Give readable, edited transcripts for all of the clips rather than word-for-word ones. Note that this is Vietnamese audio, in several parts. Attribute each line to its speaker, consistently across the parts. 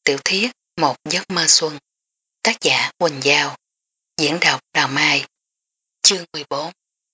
Speaker 1: tiểu thuyết Một giấc mơ xuân, tác giả Quỳnh Giao, diễn đọc Đào Mai, chương 14.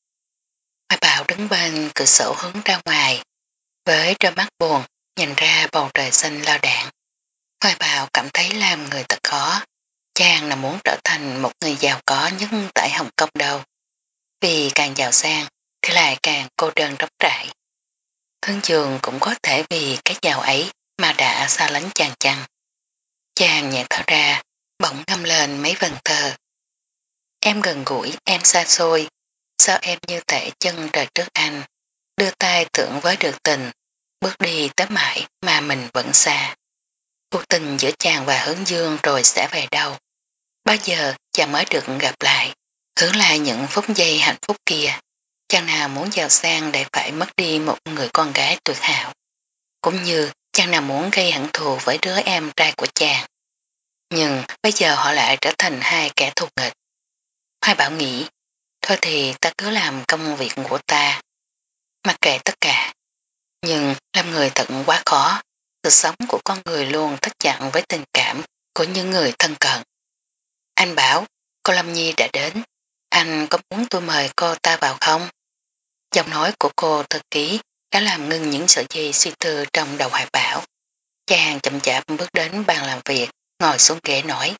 Speaker 1: Mai Bảo đứng bên cửa sổ hướng ra ngoài, với đôi mắt buồn nhìn ra bầu trời xanh lao đạn. Mai Bảo cảm thấy làm người thật khó, chàng là muốn trở thành một người giàu có nhất tại Hồng Kông đâu, vì càng giàu sang thì lại càng cô đơn rỗng trải. Thương trường cũng có thể vì cái giàu ấy mà đã xa lánh chàng chăng. Chàng nhẹ thở ra, bỗng ngâm lên mấy vần thơ. Em gần gũi, em xa xôi, sao em như thể chân trời trước anh, đưa tay tưởng với được tình, bước đi tới mãi mà mình vẫn xa. Cuộc tình giữa chàng và Hướng Dương rồi sẽ về đâu? Bao giờ chàng mới được gặp lại, hưởng lại những phút giây hạnh phúc kia? Chàng nào muốn giàu sang để phải mất đi một người con gái tuyệt hảo? Cũng như chàng nào muốn gây hận thù với đứa em trai của chàng? Nhưng bây giờ họ lại trở thành hai kẻ thù nghịch. Mai Bảo nghĩ, thôi thì ta cứ làm công việc của ta, mặc kệ tất cả. Nhưng làm người thật quá khó, cuộc sống của con người luôn thắt chặt với tình cảm của những người thân cận. Anh bảo, cô Lâm Nhi đã đến, anh có muốn tôi mời cô ta vào không? Giọng nói của cô thư ký đã làm ngưng những sợi dây suy tư trong đầu Hoài Bảo. Chàng chậm chạp bước đến bàn làm việc, ngồi xuống ghế nói.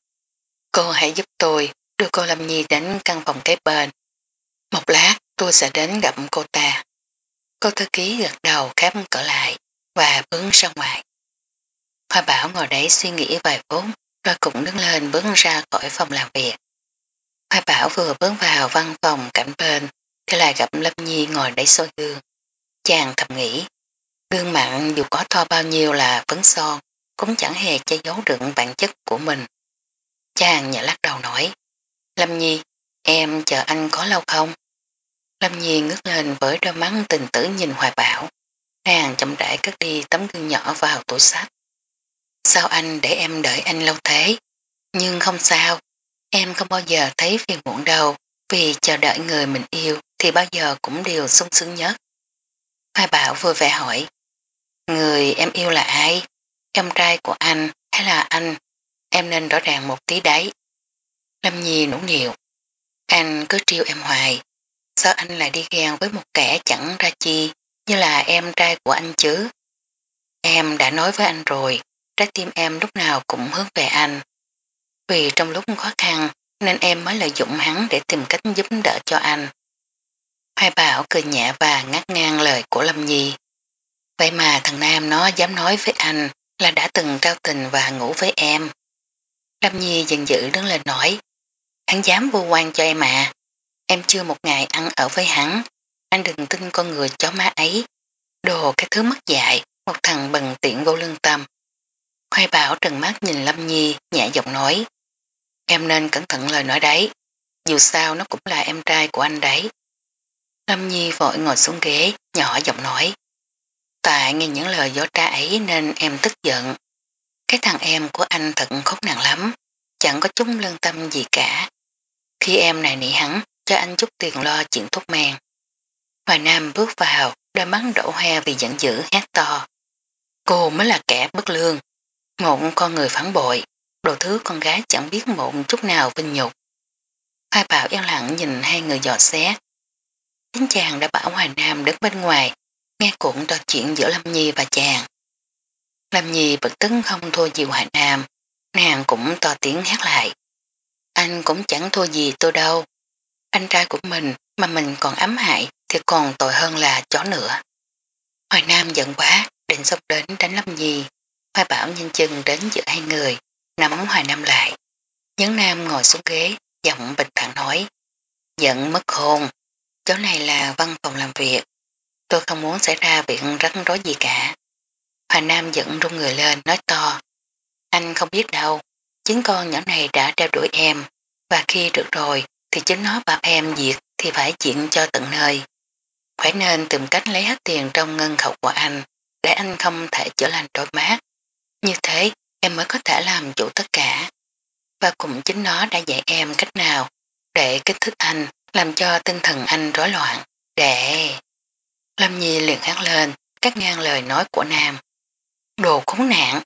Speaker 1: Cô hãy giúp tôi đưa cô Lâm Nhi đến căn phòng kế bên. Một lát tôi sẽ đến gặp cô ta. Cô thư ký gật đầu khép cửa lại và bước ra ngoài. Hoa Bảo ngồi đấy suy nghĩ vài phút rồi cũng đứng lên bước ra khỏi phòng làm việc. Hoa Bảo vừa bước vào văn phòng cạnh bên thì lại gặp Lâm Nhi ngồi đấy soi gương. Chàng thầm nghĩ, gương mặt dù có to bao nhiêu là phấn son cũng chẳng hề che giấu được bản chất của mình. Chàng nhẹ lắc đầu nói, Lâm Nhi, em chờ anh có lâu không? Lâm Nhi ngước lên với đôi mắt tình tử nhìn Hoài Bảo. Nàng chậm rãi cất đi tấm gương nhỏ vào tủ sách. Sao anh để em đợi anh lâu thế? Nhưng không sao, em không bao giờ thấy phiền muộn đâu, vì chờ đợi người mình yêu thì bao giờ cũng đều sung sướng nhất. Hoài Bảo vui vẻ hỏi, người em yêu là ai? Em trai của anh hay là anh? Em nên rõ ràng một tí đấy. Lâm Nhi nũng nịu, anh cứ trêu em hoài. Sao anh lại đi ghen với một kẻ chẳng ra chi như là em trai của anh chứ? Em đã nói với anh rồi, trái tim em lúc nào cũng hướng về anh. Vì trong lúc khó khăn nên em mới lợi dụng hắn để tìm cách giúp đỡ cho anh. Hoài Bảo cười nhẹ và ngắt ngang lời của Lâm Nhi. Vậy mà thằng Nam nó dám nói với anh là đã từng trao tình và ngủ với em. Lâm Nhi giận dữ đứng lên nói, hắn dám vô quan cho em à. Em chưa một ngày ăn ở với hắn, anh đừng tin con người chó má ấy. Đồ cái thứ mất dạy, một thằng bần tiện vô lương tâm. Hoài Bảo trừng mắt nhìn Lâm Nhi nhẹ giọng nói, em nên cẩn thận lời nói đấy, dù sao nó cũng là em trai của anh đấy. Lâm Nhi vội ngồi xuống ghế, nhỏ giọng nói, tại nghe những lời gió tra ấy nên em tức giận. Cái thằng em của anh thật khốn nạn lắm, chẳng có chút lương tâm gì cả. Khi em này nỉ hắn, cho anh chút tiền lo chuyện thuốc men. Hoài Nam bước vào, đôi mắt đổ hoe vì giận dữ hét to. Cô mới là kẻ bất lương, một con người phản bội, đồ thứ con gái chẳng biết một chút nào vinh nhục. Hai Bảo yên lặng nhìn hai người dò xét. Chính chàng đã bảo Hoài Nam đứng bên ngoài, nghe cuộc trò chuyện giữa Lâm Nhi và chàng. Lâm Nhi bực tức không thua gì Hoài Nam, nàng cũng to tiếng hét lại. Anh cũng chẳng thua gì tôi đâu. Anh trai của mình mà mình còn ám hại thì còn tội hơn là chó nữa. Hoài Nam giận quá, định xông đến đánh Lâm Nhi. Hoài Bảo nhanh chân đến giữa hai người, nắm Hoài Nam lại. Nhấn Nam ngồi xuống ghế, giọng bình thản nói. Giận mất hồn, chỗ này là văn phòng làm việc. Tôi không muốn xảy ra việc rắc rối gì cả. Hoài Nam giận run người lên, nói to. Anh không biết đâu, chính con nhỏ này đã đeo đuổi em, và khi được rồi thì chính nó bảo em diệt thì phải chuyện cho tận nơi. Phải nên tìm cách lấy hết tiền trong ngân khẩu của anh, để anh không thể chữa lành đôi mát. Như thế em mới có thể làm chủ tất cả. Và cũng chính nó đã dạy em cách nào để kích thích anh, làm cho tinh thần anh rối loạn. Để... Lâm Nhi liền hát lên, cắt ngang lời nói của Nam. Đồ khốn nạn,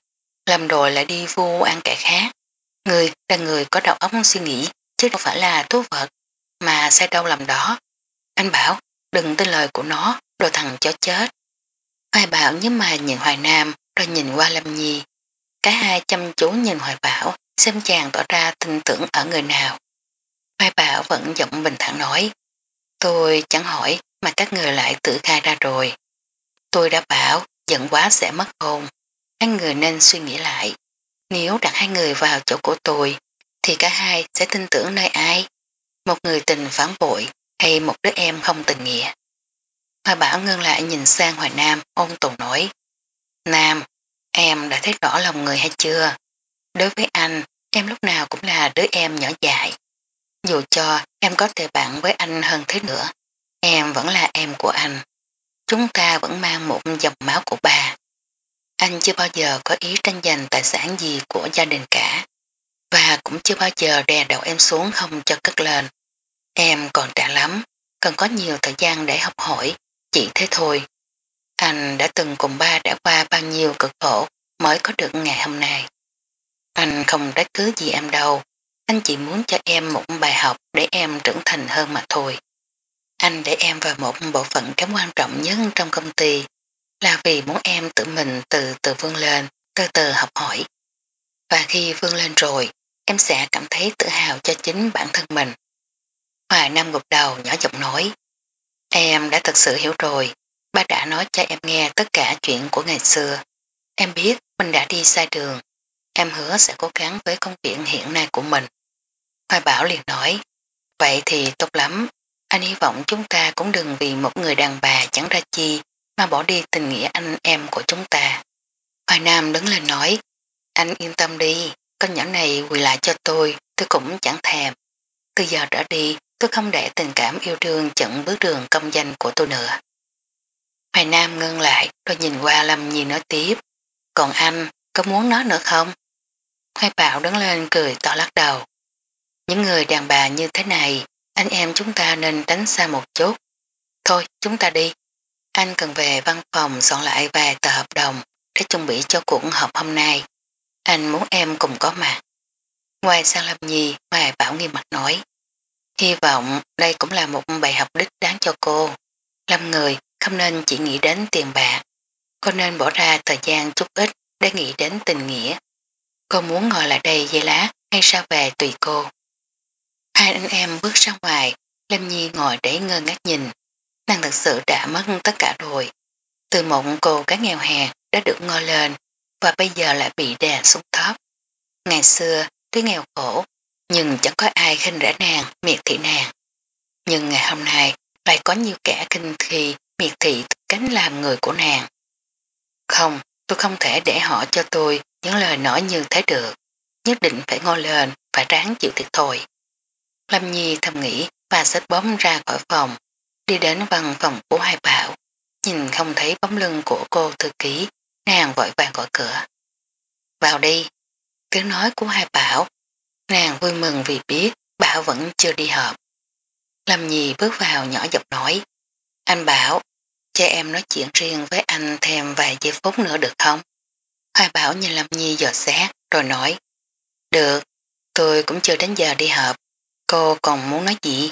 Speaker 1: làm rồi lại đi vu ăn kẻ khác. Người là người có đầu óc suy nghĩ, chứ không phải là thú vật, mà sai đâu làm đó. Anh bảo, đừng tin lời của nó, đồ thằng chó chết. Hoài Bảo nhớ mà nhìn Hoài Nam, rồi nhìn qua Lâm Nhi. Cả hai chăm chú nhìn Hoài Bảo, xem chàng tỏ ra tin tưởng ở người nào. Hoài Bảo vẫn giọng bình thản nói, tôi chẳng hỏi mà các người lại tự khai ra rồi. Tôi đã bảo, giận quá sẽ mất hồn. Hai người nên suy nghĩ lại. Nếu đặt hai người vào chỗ của tôi, thì cả hai sẽ tin tưởng nơi ai? Một người tình phản bội hay một đứa em không tình nghĩa? Hoa Bảo ngưng lại nhìn sang Hoài Nam, ôn tồn nói. Nam, em đã thấy rõ lòng người hay chưa? Đối với anh, em lúc nào cũng là đứa em nhỏ dại. Dù cho em có tệ bạn với anh hơn thế nữa, em vẫn là em của anh. Chúng ta vẫn mang một dòng máu của bà. Anh chưa bao giờ có ý tranh giành tài sản gì của gia đình cả. Và cũng chưa bao giờ đè đầu em xuống không cho cất lên. Em còn trẻ lắm, cần có nhiều thời gian để học hỏi, chỉ thế thôi. Anh đã từng cùng ba đã qua bao nhiêu cực khổ mới có được ngày hôm nay. Anh không trách cứ gì em đâu, anh chỉ muốn cho em một bài học để em trưởng thành hơn mà thôi. Anh để em vào một bộ phận kém quan trọng nhất trong công ty là vì muốn em tự mình từ từ vươn lên, từ từ học hỏi. Và khi vươn lên rồi, em sẽ cảm thấy tự hào cho chính bản thân mình. Hoài Nam gục đầu nhỏ giọng nói, em đã thật sự hiểu rồi, ba đã nói cho em nghe tất cả chuyện của ngày xưa. Em biết mình đã đi sai đường, em hứa sẽ cố gắng với công việc hiện nay của mình. Hoài Bảo liền nói, vậy thì tốt lắm, anh hy vọng chúng ta cũng đừng vì một người đàn bà chẳng ra chi mà bỏ đi tình nghĩa anh em của chúng ta. Hoài Nam đứng lên nói, anh yên tâm đi, con nhỏ này quỳ lại cho tôi cũng chẳng thèm. Từ giờ trở đi, tôi không để tình cảm yêu đương chặn bước đường công danh của tôi nữa. Hoài Nam ngưng lại rồi nhìn qua Lâm Nhi nói tiếp, còn anh, có muốn nói nữa không? Hoài Bảo đứng lên cười to lắc đầu. Những người đàn bà như thế này, anh em chúng ta nên tránh xa một chút. Thôi, chúng ta đi. Anh cần về văn phòng soạn lại vài tờ hợp đồng để chuẩn bị cho cuộc họp hôm nay. Anh muốn em cùng có mặt. Ngoài sang Lâm Nhi, Hoài Bảo nghiêm mặt nói. Hy vọng đây cũng là một bài học đích đáng cho cô. Làm người không nên chỉ nghĩ đến tiền bạc. Cô nên bỏ ra thời gian chút ít để nghĩ đến tình nghĩa. Cô muốn ngồi lại đây giây lát hay sao về tùy cô. Hai anh em bước ra ngoài, Lâm Nhi ngồi để ngơ ngác nhìn. Nàng thật sự đã mất tất cả rồi. Từ một cô gái nghèo hèn đã được ngoi lên và bây giờ lại bị đè xuống thấp. Ngày xưa tuy nghèo khổ nhưng chẳng có ai khinh rẻ nàng, miệt thị nàng. Nhưng ngày hôm nay lại có nhiều kẻ khinh khi miệt thị cánh làm người của nàng. Không, tôi không thể để họ cho tôi những lời nói như thế được. Nhất định phải ngồi lên, phải ráng chịu thiệt thôi. Lâm Nhi thầm nghĩ và xách bóng ra khỏi phòng, đi đến văn phòng của Hai Bảo. Nhìn không thấy bóng lưng của cô thư ký, nàng vội vàng gọi cửa. Vào đi, tiếng nói của Hai Bảo. Nàng vui mừng vì biết Bảo vẫn chưa đi họp. Lâm Nhi bước vào nhỏ giọng nói. Anh Bảo, cho em nói chuyện riêng với anh thêm vài giây phút nữa được không? Hai Bảo nhìn Lâm Nhi dò xét rồi nói. Được, tôi cũng chưa đến giờ đi họp. Cô còn muốn nói gì?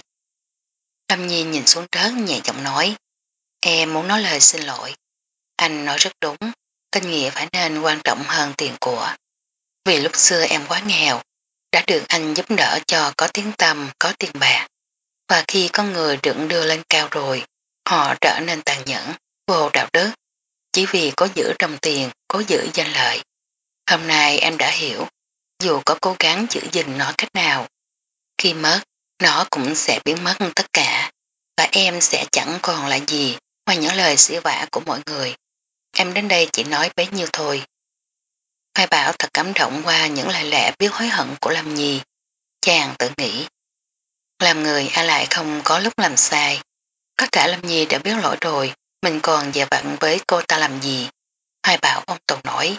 Speaker 1: Lâm Nhi nhìn xuống đất nhẹ giọng nói. Em muốn nói lời xin lỗi. Anh nói rất đúng, tình nghĩa phải nên quan trọng hơn tiền của. Vì lúc xưa em quá nghèo, đã được anh giúp đỡ cho có tiếng tăm, có tiền bạc. Và khi con người được đưa lên cao rồi, họ trở nên tàn nhẫn, vô đạo đức, chỉ vì có giữ đồng tiền, cố giữ danh lợi. Hôm nay em đã hiểu, dù có cố gắng giữ gìn nó cách nào, khi mất, nó cũng sẽ biến mất tất cả, và em sẽ chẳng còn lại gì ngoài những lời xỉ vả của mọi người. Em đến đây chỉ nói bấy nhiêu thôi. Hoài Bảo thật cảm động qua những lời lẽ biết hối hận của Lâm Nhi. Chàng tự nghĩ, làm người ai lại không có lúc làm sai. Có cả Lâm Nhi đã biết lỗi rồi, mình còn dè vặn với cô ta làm gì. Hoài Bảo ông Tồn nói,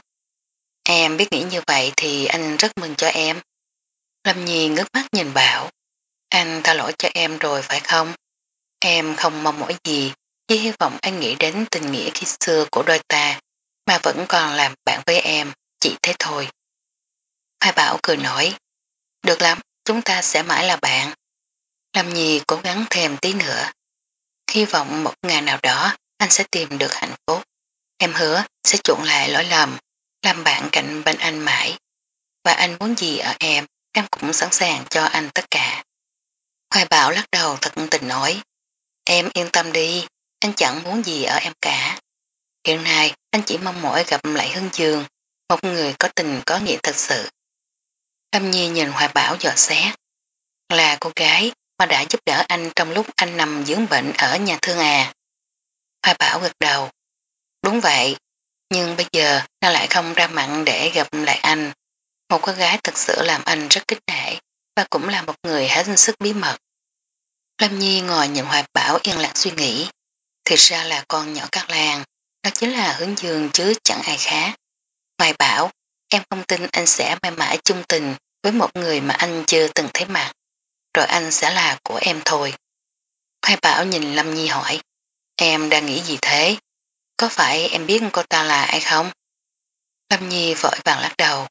Speaker 1: em biết nghĩ như vậy thì anh rất mừng cho em. Lâm Nhi ngước mắt nhìn Bảo, anh tha lỗi cho em rồi phải không? Em không mong mỏi gì, chỉ hy vọng anh nghĩ đến tình nghĩa khi xưa của đôi ta, mà vẫn còn làm bạn với em, chỉ thế thôi. Hoài Bảo cười nói, được lắm, chúng ta sẽ mãi là bạn. Lâm Nhi cố gắng thêm tí nữa. Hy vọng một ngày nào đó anh sẽ tìm được hạnh phúc. Em hứa sẽ chuộng lại lỗi lầm, làm bạn cạnh bên anh mãi. Và anh muốn gì ở em cũng sẵn sàng cho anh tất cả. Hoài Bảo lắc đầu thật tình nói, em yên tâm đi, anh chẳng muốn gì ở em cả. Hiện nay anh chỉ mong mỏi gặp lại Hưng Dương, một người có tình có nghĩa thật sự. Lâm Nhi nhìn Hoài Bảo dò xét, là cô gái mà đã giúp đỡ anh trong lúc anh nằm dưỡng bệnh ở nhà thương à. Hoài Bảo gật đầu, đúng vậy, nhưng bây giờ nó lại không ra mặn để gặp lại anh. Một cô gái thật sự làm anh rất kính nể và cũng là một người hết sức bí mật. Lâm Nhi ngồi nhìn Hoài Bảo yên lặng suy nghĩ. Thực ra là con nhỏ Cát Lan, đó chính là Hướng Dương chứ chẳng ai khác. Hoài Bảo, em không tin anh sẽ mãi mãi chung tình với một người mà anh chưa từng thấy mặt, rồi anh sẽ là của em thôi. Hoài Bảo nhìn Lâm Nhi hỏi, em đang nghĩ gì thế? Có phải em biết cô ta là ai không? Lâm Nhi vội vàng lắc đầu.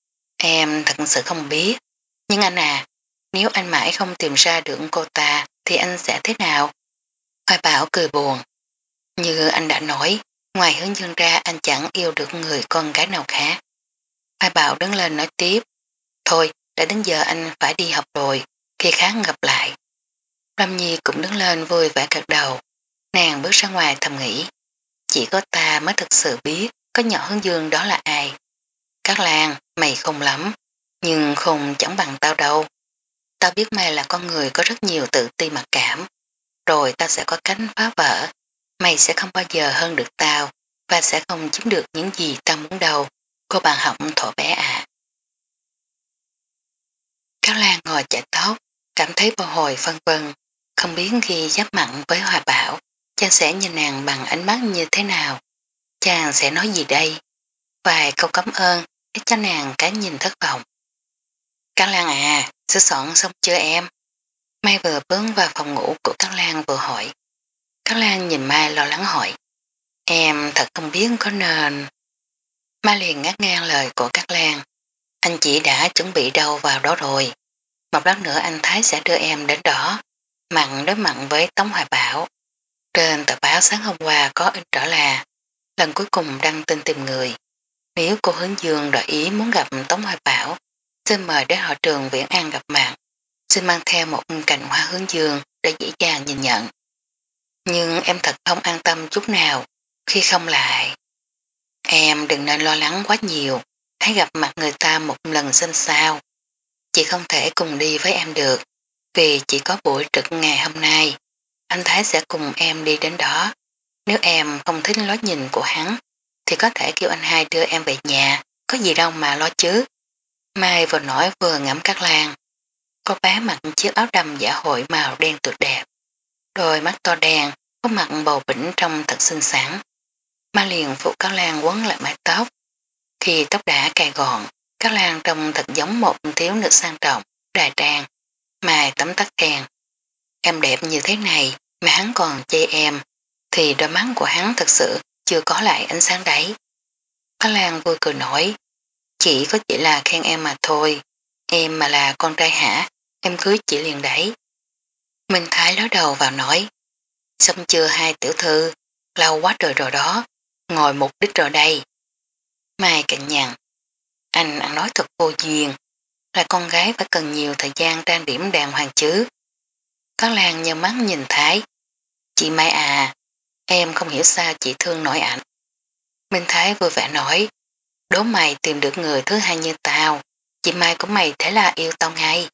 Speaker 1: Em thật sự không biết, nhưng anh à, nếu anh mãi không tìm ra được cô ta thì anh sẽ thế nào? Hoài Bảo cười buồn. Như anh đã nói, ngoài Hướng Dương ra anh chẳng yêu được người con gái nào khác. Hoài Bảo đứng lên nói tiếp. Thôi, đã đến giờ anh phải đi học rồi, khi khác gặp lại. Lâm Nhi cũng đứng lên vui vẻ gật đầu. Nàng bước ra ngoài thầm nghĩ. Chỉ có ta mới thực sự biết có nhỏ Hướng Dương đó là ai. Cát Lan, mày không lắm, nhưng không chẳng bằng tao đâu. Tao biết mày là con người có rất nhiều tự ti mặc cảm, rồi tao sẽ có cánh phá vỡ. Mày sẽ không bao giờ hơn được tao và sẽ không chiếm được những gì tao muốn đâu. Cô bạn học thỏ bé à. Cáo Lan ngồi chải tóc, cảm thấy bồi hồi phân vân, không biết khi giáp mặn với Hòa Bảo, chàng sẽ nhìn nàng bằng ánh mắt như thế nào. Chàng sẽ nói gì đây? Vài câu cảm ơn để cho nàng cái nhìn thất vọng. Cáo Lan à, sửa soạn xong chưa em? Mai vừa bước vào phòng ngủ của Cáo Lan vừa hỏi. Cáo Lan nhìn Mai lo lắng hỏi. Em thật không biết có nên... Mai liền ngắt ngang lời của Cát Lan. Anh chị đã chuẩn bị đâu vào đó rồi. Một lát nữa anh Thái sẽ đưa em đến đó. Mặn đối mặn với Tống Hoài Bảo. Trên tờ báo sáng hôm qua có in rõ là lần cuối cùng đăng tin tìm người. Nếu cô Hướng Dương đòi ý muốn gặp Tống Hoài Bảo, xin mời đến họ trường Viễn An gặp mặt. Xin mang theo một cành hoa hướng dương để dễ dàng nhìn nhận. Nhưng em thật không an tâm chút nào khi không lại. Em đừng nên lo lắng quá nhiều, hãy gặp mặt người ta một lần xem sao. Chị không thể cùng đi với em được, vì chỉ có buổi trực ngày hôm nay. Anh Thái sẽ cùng em đi đến đó. Nếu em không thích lối nhìn của hắn, thì có thể kêu anh hai đưa em về nhà, có gì đâu mà lo chứ. Mai vừa nói vừa ngắm Cát Lan. Cô bé mặc chiếc áo đầm dạ hội màu đen tuyệt đẹp. Đôi mắt to đen, có mặt bầu bỉnh trông thật xinh xắn. Mai liền phụ Cát Lan quấn lại mái tóc. Khi tóc đã cài gọn, Cát Lan trông thật giống một thiếu nữ sang trọng, đài trang. Mai tấm tắc khen. Em đẹp như thế này mà hắn còn chê em, thì đôi mắt của hắn thật sự chưa có lại ánh sáng đấy. Cát Lan vui cười nói, chỉ có chỉ là khen em mà thôi, em mà là con trai hả, em cưới chị liền đấy. Minh Thái ló đầu vào nói, xong chưa hai tiểu thư, lâu quá trời rồi đó, ngồi mục đích rồi đây. Mai cạnh nhằn, anh ăn nói thật vô duyên, là con gái phải cần nhiều thời gian trang điểm đàng hoàng chứ. Cát Lan nhờ mắt nhìn Thái, chị Mai à, em không hiểu sao chị thương nổi ảnh. Minh Thái vui vẻ nói, đố mày tìm được người thứ hai như tao, chị Mai của mày thế là yêu tao ngay.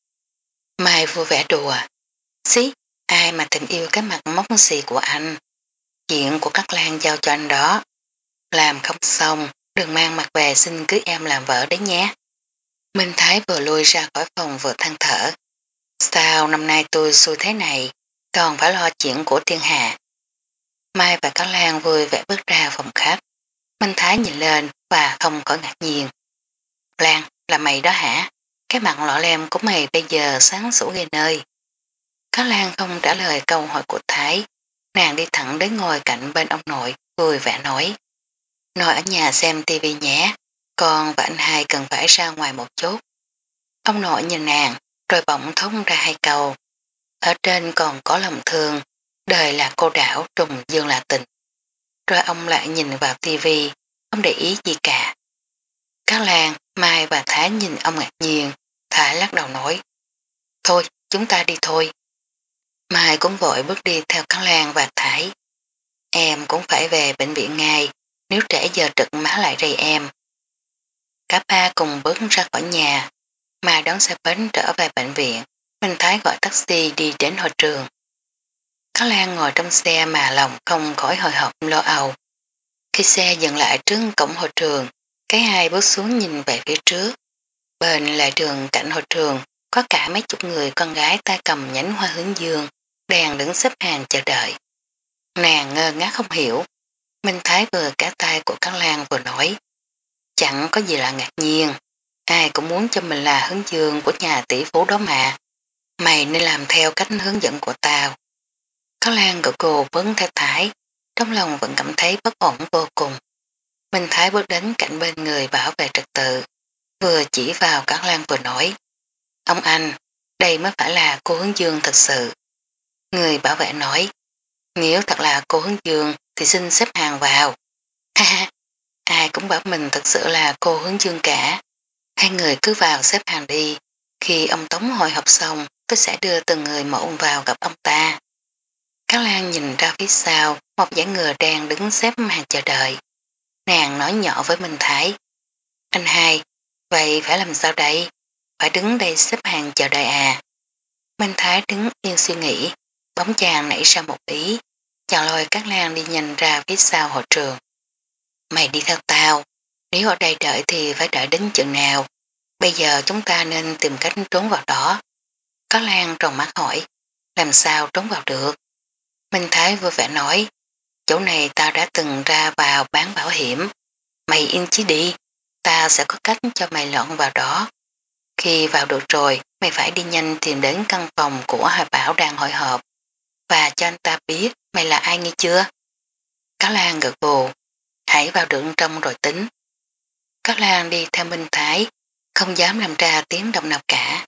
Speaker 1: Mai vui vẻ đùa, xí, ai mà thèm yêu cái mặt móc xì của anh. Chuyện của Cát Lan giao cho anh đó. Làm không xong, đừng mang mặt về xin cưới em làm vợ đấy nhé. Minh Thái vừa lui ra khỏi phòng vừa than thở. Sao năm nay tôi xui thế này, còn phải lo chuyện của thiên hạ. Mai và Cát Lan vui vẻ bước ra phòng khách. Minh Thái nhìn lên và không có ngạc nhiên. Lan, là mày đó hả? Cái mặt lọ lem của mày bây giờ sáng sủa ghê nơi. Cát Lan không trả lời câu hỏi của Thái. Nàng đi thẳng đến ngồi cạnh bên ông nội, vui vẻ nói. Nội ở nhà xem tivi nhé, Con và anh hai cần phải ra ngoài một chút. Ông nội nhìn nàng, rồi bỗng thốt ra hai câu. Ở trên còn có lòng thương, đời là cô đảo, trùng dương là tình. Rồi ông lại nhìn vào tivi, không để ý gì cả. Các Lan, Mai và Thái nhìn ông ngạc nhiên, Thái lắc đầu nói. Thôi, chúng ta đi thôi. Mai cũng vội bước đi theo Các Lan và Thái. Em cũng phải về bệnh viện ngay, nếu trễ giờ trực má lại rầy em. Cả ba cùng bước ra khỏi nhà, Mai đón xe bến trở về bệnh viện, Minh Thái gọi taxi đi đến hội trường. Các Lan ngồi trong xe mà lòng không khỏi hồi hộp lo âu. Khi xe dừng lại trước cổng hội trường, cái hai bước xuống nhìn về phía trước. Bên lại đường cạnh hội trường có cả mấy chục người con gái tay cầm nhánh hoa hướng dương đang đứng xếp hàng chờ đợi. Nàng ngơ ngác không hiểu. Minh Thái vừa cả tay của Các Lan vừa nói. Chẳng có gì là ngạc nhiên. Ai cũng muốn cho mình là hướng dương của nhà tỷ phú đó mà. Mày nên làm theo cách hướng dẫn của tao. Các Lan gật gù vấn theo Thái. Trong lòng vẫn cảm thấy bất ổn vô cùng. Minh Thái bước đến cạnh bên người bảo vệ trật tự. Vừa chỉ vào Các Lan vừa nói. Ông anh, đây mới phải là cô hướng dương thật sự. Người bảo vệ nói. Nếu thật là cô hướng dương thì xin xếp hàng vào. Ha ha, ai cũng bảo mình thật sự là cô hướng dương cả. Hai người cứ vào xếp hàng đi. Khi ông Tống hội họp xong, tôi sẽ đưa từng người mẫu vào gặp ông ta. Các Lan nhìn ra phía sau, một dãy người đang đứng xếp hàng chờ đợi. Nàng nói nhỏ với Minh Thái. Anh hai, vậy phải làm sao đây? Phải đứng đây xếp hàng chờ đợi à? Minh Thái đứng yên suy nghĩ, bóng chàng nảy ra một ý. Chàng lôi Các Lan đi nhanh ra phía sau hội trường. Mày đi theo tao, nếu ở đây đợi thì phải đợi đến chừng nào. Bây giờ chúng ta nên tìm cách trốn vào đó. Các Lan tròn mắt hỏi, làm sao trốn vào được? Minh Thái vui vẻ nói, chỗ này tao đã từng ra vào bán bảo hiểm. Mày yên chí đi, tao sẽ có cách cho mày lọt vào đó. Khi vào được rồi, mày phải đi nhanh tìm đến căn phòng của Hà Bảo đang hội họp và cho anh ta biết mày là ai nghe chưa? Các Lan gật gù, hãy vào được trong rồi tính. Các Lan đi theo Minh Thái, không dám làm ra tiếng động nào cả.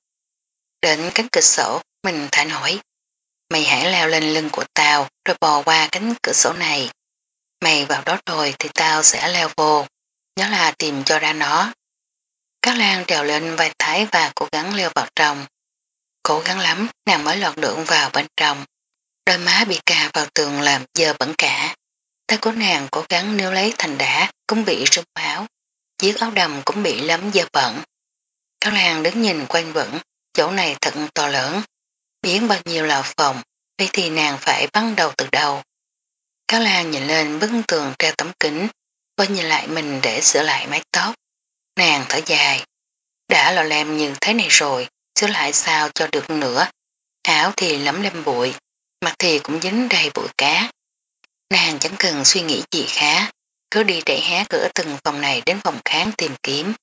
Speaker 1: Đến cánh cửa sổ, Minh Thái nói, mày hãy leo lên lưng của tao rồi bò qua cánh cửa sổ này. Mày vào đó rồi thì tao sẽ leo vô, nhớ là tìm cho ra nó. Các Lan trèo lên vai Thái và cố gắng leo vào trong. Cố gắng lắm, nàng mới lọt được vào bên trong. Đôi má bị cà vào tường làm dơ bẩn cả. Tay của nàng cố gắng níu lấy thành đá cũng bị rung máu. Chiếc áo đầm cũng bị lấm dơ bẩn. Các Lan đứng nhìn quanh vẩn, chỗ này thật to lớn. Biến bao nhiêu là phòng, vậy thì nàng phải bắt đầu từ đầu. Các Lan nhìn lên bức tường treo tấm kính, coi nhìn lại mình để sửa lại mái tóc. Nàng thở dài. Đã lò lem như thế này rồi, sửa lại sao cho được nữa. Áo thì lấm lem bụi, mặt thì cũng dính đầy bụi cá. Nàng chẳng cần suy nghĩ gì khá, cứ đi đẩy hé cửa từng phòng này đến phòng khác tìm kiếm.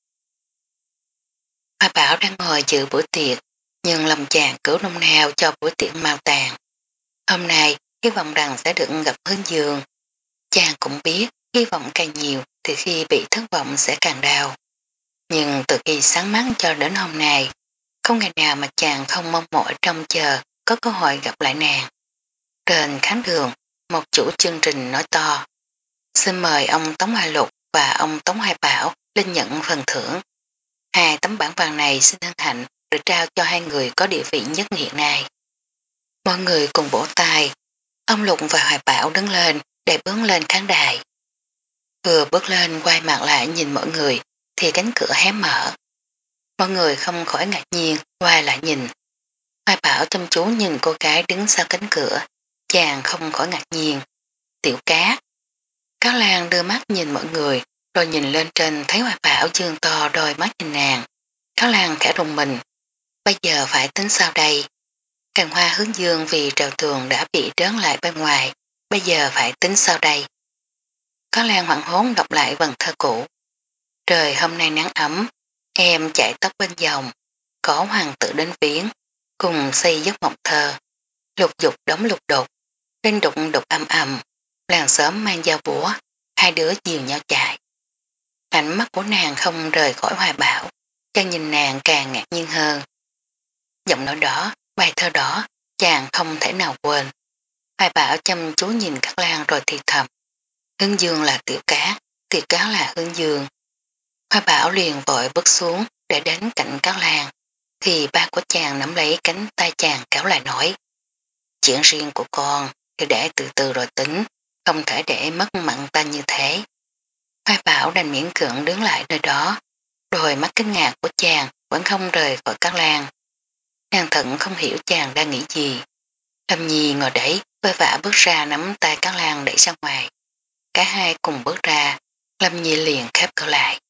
Speaker 1: Hoa Bảo đang ngồi dự bữa tiệc, nhưng lòng chàng cứu nông nào cho bữa tiệc mau tàn. Hôm nay, hy vọng rằng sẽ được gặp Hướng Dương. Chàng cũng biết, hy vọng càng nhiều thì khi bị thất vọng sẽ càng đau. Nhưng từ khi sáng mắt cho đến hôm nay, không ngày nào mà chàng không mong mỏi trông chờ có cơ hội gặp lại nàng. Trên khán đường, một chủ chương trình nói to. Xin mời ông Tống Hoa Lục và ông Tống Hoa Bảo lên nhận phần thưởng. Hai tấm bản vàng này xin hân hạnh được trao cho hai người có địa vị nhất hiện nay. Mọi người cùng vỗ tay. Ông Lục và Hoài Bảo đứng lên để bước lên khán đài. Vừa bước lên quay mặt lại nhìn mọi người thì cánh cửa hé mở. Mọi người không khỏi ngạc nhiên quay lại nhìn. Hoài Bảo chăm chú nhìn cô gái đứng sau cánh cửa. Chàng không khỏi ngạc nhiên. Tiểu cá. Các Lan đưa mắt nhìn mọi người rồi nhìn lên trên thấy Hoài Bảo dương to đôi mắt nhìn nàng. Các Lan khẽ rùng mình. Bây giờ phải tính sao đây? Càng Hoa Hướng Dương vì trèo tường đã bị trớn lại bên ngoài. Bây giờ phải tính sao đây? Có Lan hoảng hốt đọc lại vần thơ cũ. Trời hôm nay nắng ấm, em chạy tóc bên dòng, có hoàng tử đến viếng, cùng xây giấc mộng thơ. Lục dục đóng lục đục, lên đụng đục âm ầm, làng sớm mang dao búa, hai đứa dìu nhau chạy. Ánh mắt của nàng không rời khỏi Hoài Bảo, chàng nhìn nàng càng ngạc nhiên hơn. Giọng nói đó, bài thơ đó, chàng không thể nào quên. Hoài Bảo chăm chú nhìn Cát Lan rồi thì thầm. Hướng dương là tiểu cá là hướng dương. Hoài Bảo liền vội bước xuống để đến cạnh Cát Lan, thì ba của chàng nắm lấy cánh tay chàng kéo lại nói. Chuyện riêng của con thì để từ từ rồi tính, không thể để mất mặn ta như thế. Hoài Bảo đành miễn cưỡng đứng lại nơi đó, rồi mắt kinh ngạc của chàng vẫn không rời khỏi Cát Lan. Nàng thận không hiểu chàng đang nghĩ gì. Lâm Nhi ngồi đấy, vơi vã bước ra nắm tay Cát Lan đẩy ra ngoài. Cả hai cùng bước ra, Lâm Nhi liền khép cửa lại.